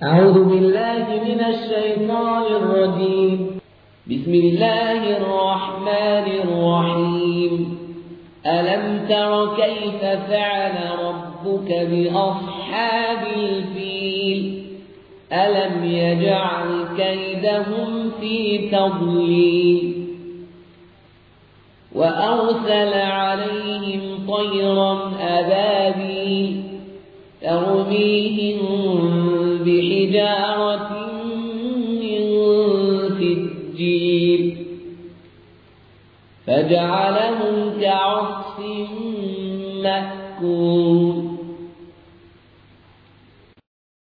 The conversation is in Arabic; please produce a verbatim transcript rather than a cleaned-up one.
أعوذ بالله من الشيطان الرجيم. بسم الله الرحمن الرحيم. ألم تر كيف فعل ربك بأصحاب الفيل؟ ألم يجعل كيدهم في تضليل وأرسل عليهم طيرا أبابيل ترميهم بحجارة من سجيل فجعلهم كعصف مأكول.